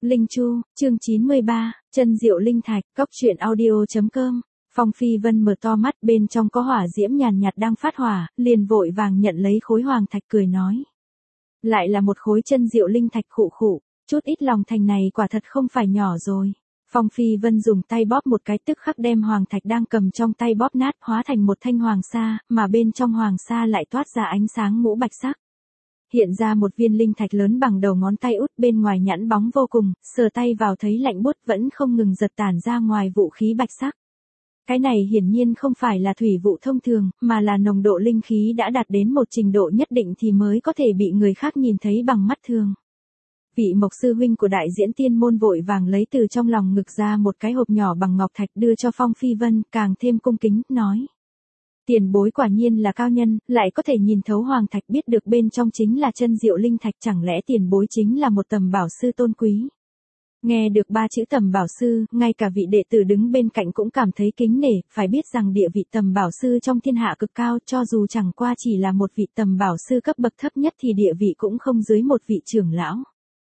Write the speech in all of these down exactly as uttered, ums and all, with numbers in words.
Linh Chu, chương chín mươi ba, chân diệu linh thạch, cốc truyện audio.com. Phong Phi Vân mở to mắt, bên trong có hỏa diễm nhàn nhạt đang phát hỏa, liền vội vàng nhận lấy khối hoàng thạch cười nói. Lại là một khối chân diệu linh thạch khụ khụ, chút ít lòng thành này quả thật không phải nhỏ rồi. Phong Phi Vân dùng tay bóp một cái, tức khắc đem hoàng thạch đang cầm trong tay bóp nát, hóa thành một thanh hoàng sa, mà bên trong hoàng sa lại toát ra ánh sáng ngũ bạch sắc. Hiện ra một viên linh thạch lớn bằng đầu ngón tay út, bên ngoài nhẵn bóng vô cùng, sờ tay vào thấy lạnh buốt, vẫn không ngừng giật tản ra ngoài vũ khí bạch sắc. Cái này hiển nhiên không phải là thủy vụ thông thường, mà là nồng độ linh khí đã đạt đến một trình độ nhất định thì mới có thể bị người khác nhìn thấy bằng mắt thường. Vị Mộc sư huynh của đại diễn tiên môn vội vàng lấy từ trong lòng ngực ra một cái hộp nhỏ bằng ngọc thạch đưa cho Phong Phi Vân, càng thêm cung kính, nói. Tiền bối quả nhiên là cao nhân, lại có thể nhìn thấu hoàng thạch, biết được bên trong chính là chân diệu linh thạch, chẳng lẽ tiền bối chính là một tầm bảo sư tôn quý. Nghe được ba chữ tầm bảo sư, ngay cả vị đệ tử đứng bên cạnh cũng cảm thấy kính nể, phải biết rằng địa vị tầm bảo sư trong thiên hạ cực cao, cho dù chẳng qua chỉ là một vị tầm bảo sư cấp bậc thấp nhất thì địa vị cũng không dưới một vị trưởng lão.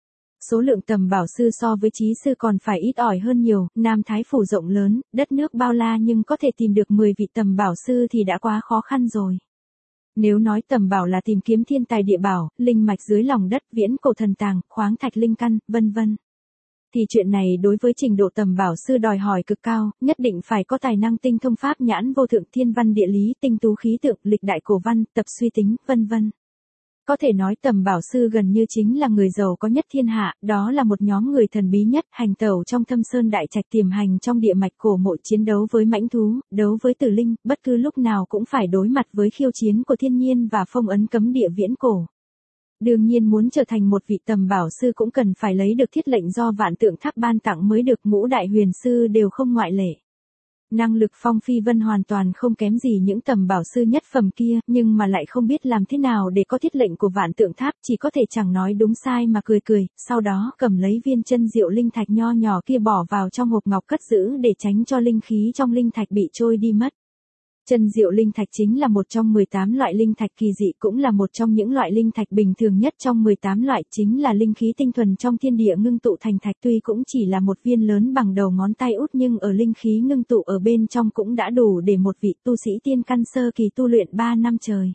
Số lượng tầm bảo sư so với trí sư còn phải ít ỏi hơn nhiều, Nam Thái phủ rộng lớn, đất nước bao la, nhưng có thể tìm được mười vị tầm bảo sư thì đã quá khó khăn rồi. Nếu nói tầm bảo là tìm kiếm thiên tài địa bảo, linh mạch dưới lòng đất, viễn cổ thần tàng, khoáng thạch linh căn, vân vân, thì chuyện này đối với trình độ tầm bảo sư đòi hỏi cực cao, nhất định phải có tài năng tinh thông pháp nhãn vô thượng, thiên văn địa lý, tinh tú khí tượng, lịch đại cổ văn, tập suy tính, vân vân. Có thể nói tầm bảo sư gần như chính là người giàu có nhất thiên hạ, đó là một nhóm người thần bí nhất, hành tẩu trong thâm sơn đại trạch, tiềm hành trong địa mạch cổ mộ, chiến đấu với mãnh thú, đấu với tử linh, bất cứ lúc nào cũng phải đối mặt với khiêu chiến của thiên nhiên và phong ấn cấm địa viễn cổ. Đương nhiên muốn trở thành một vị tầm bảo sư cũng cần phải lấy được thiết lệnh do vạn tượng tháp ban tặng mới được, ngũ đại huyền sư đều không ngoại lệ. Năng lực Phong Phi Vân hoàn toàn không kém gì những tầm bảo sư nhất phẩm kia, nhưng mà lại không biết làm thế nào để có thiết lệnh của vạn tượng tháp, chỉ có thể chẳng nói đúng sai mà cười cười, sau đó cầm lấy viên chân diệu linh thạch nho nhỏ kia bỏ vào trong hộp ngọc cất giữ để tránh cho linh khí trong linh thạch bị trôi đi mất. Chân diệu linh thạch chính là một trong mười tám loại linh thạch kỳ dị, cũng là một trong những loại linh thạch bình thường nhất trong mười tám loại, chính là linh khí tinh thuần trong thiên địa ngưng tụ thành thạch, tuy cũng chỉ là một viên lớn bằng đầu ngón tay út, nhưng ở linh khí ngưng tụ ở bên trong cũng đã đủ để một vị tu sĩ tiên căn sơ kỳ tu luyện ba năm trời.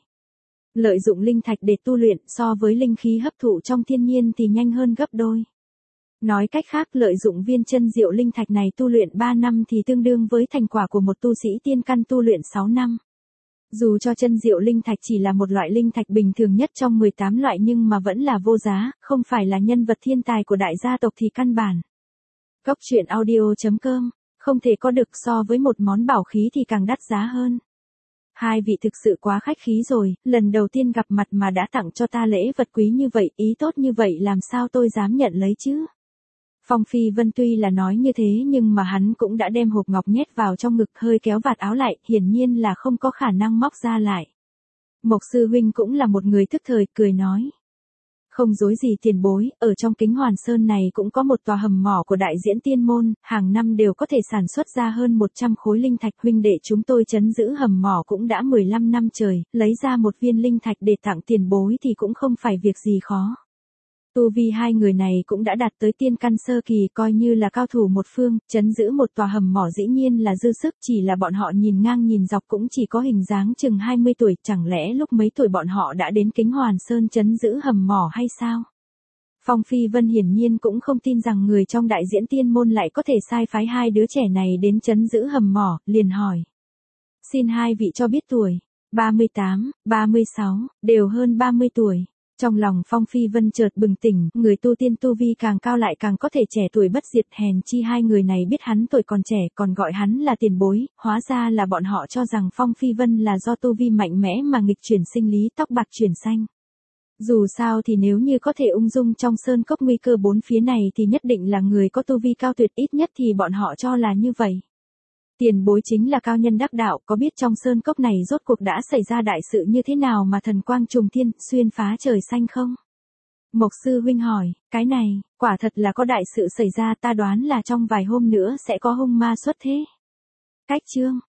Lợi dụng linh thạch để tu luyện so với linh khí hấp thụ trong thiên nhiên thì nhanh hơn gấp đôi. Nói cách khác, lợi dụng viên chân diệu linh thạch này tu luyện ba năm thì tương đương với thành quả của một tu sĩ tiên căn tu luyện sáu năm. Dù cho chân diệu linh thạch chỉ là một loại linh thạch bình thường nhất trong mười tám loại nhưng mà vẫn là vô giá, không phải là nhân vật thiên tài của đại gia tộc thì căn bản. Cốc truyện audio.com, không thể có được, so với một món bảo khí thì càng đắt giá hơn. Hai vị thực sự quá khách khí rồi, lần đầu tiên gặp mặt mà đã tặng cho ta lễ vật quý như vậy, ý tốt như vậy làm sao tôi dám nhận lấy chứ? Phong Phi Vân tuy là nói như thế nhưng mà hắn cũng đã đem hộp ngọc nhét vào trong ngực, hơi kéo vạt áo lại, hiển nhiên là không có khả năng móc ra lại. Mộc sư huynh cũng là một người thức thời, cười nói. Không dối gì tiền bối, ở trong Kính Hoàn Sơn này cũng có một tòa hầm mỏ của đại diễn tiên môn, hàng năm đều có thể sản xuất ra hơn một trăm khối linh thạch, huynh đệ chúng tôi trấn giữ hầm mỏ cũng đã mười lăm năm trời, lấy ra một viên linh thạch để tặng tiền bối thì cũng không phải việc gì khó. Tu vi hai người này cũng đã đạt tới tiên căn sơ kỳ, coi như là cao thủ một phương, trấn giữ một tòa hầm mỏ dĩ nhiên là dư sức, chỉ là bọn họ nhìn ngang nhìn dọc cũng chỉ có hình dáng chừng hai mươi tuổi, chẳng lẽ lúc mấy tuổi bọn họ đã đến Kính Hoàn Sơn trấn giữ hầm mỏ hay sao? Phong Phi Vân hiển nhiên cũng không tin rằng người trong đại diễn tiên môn lại có thể sai phái hai đứa trẻ này đến trấn giữ hầm mỏ, liền hỏi. Xin hai vị cho biết tuổi, ba mươi tám, ba mươi sáu, đều hơn ba mươi tuổi. Trong lòng Phong Phi Vân chợt bừng tỉnh, người tu tiên tu vi càng cao lại càng có thể trẻ tuổi bất diệt, hèn chi hai người này biết hắn tuổi còn trẻ còn gọi hắn là tiền bối, hóa ra là bọn họ cho rằng Phong Phi Vân là do tu vi mạnh mẽ mà nghịch chuyển sinh lý, tóc bạc chuyển xanh. Dù sao thì nếu như có thể ung dung trong sơn cốc nguy cơ bốn phía này thì nhất định là người có tu vi cao tuyệt, ít nhất thì bọn họ cho là như vậy. Tiền bối chính là cao nhân đắc đạo, có biết trong sơn cốc này rốt cuộc đã xảy ra đại sự như thế nào mà thần quang trùng thiên, xuyên phá trời xanh không? Mộc sư huynh hỏi, cái này, quả thật là có đại sự xảy ra, ta đoán là trong vài hôm nữa sẽ có hung ma xuất thế. Cách chương,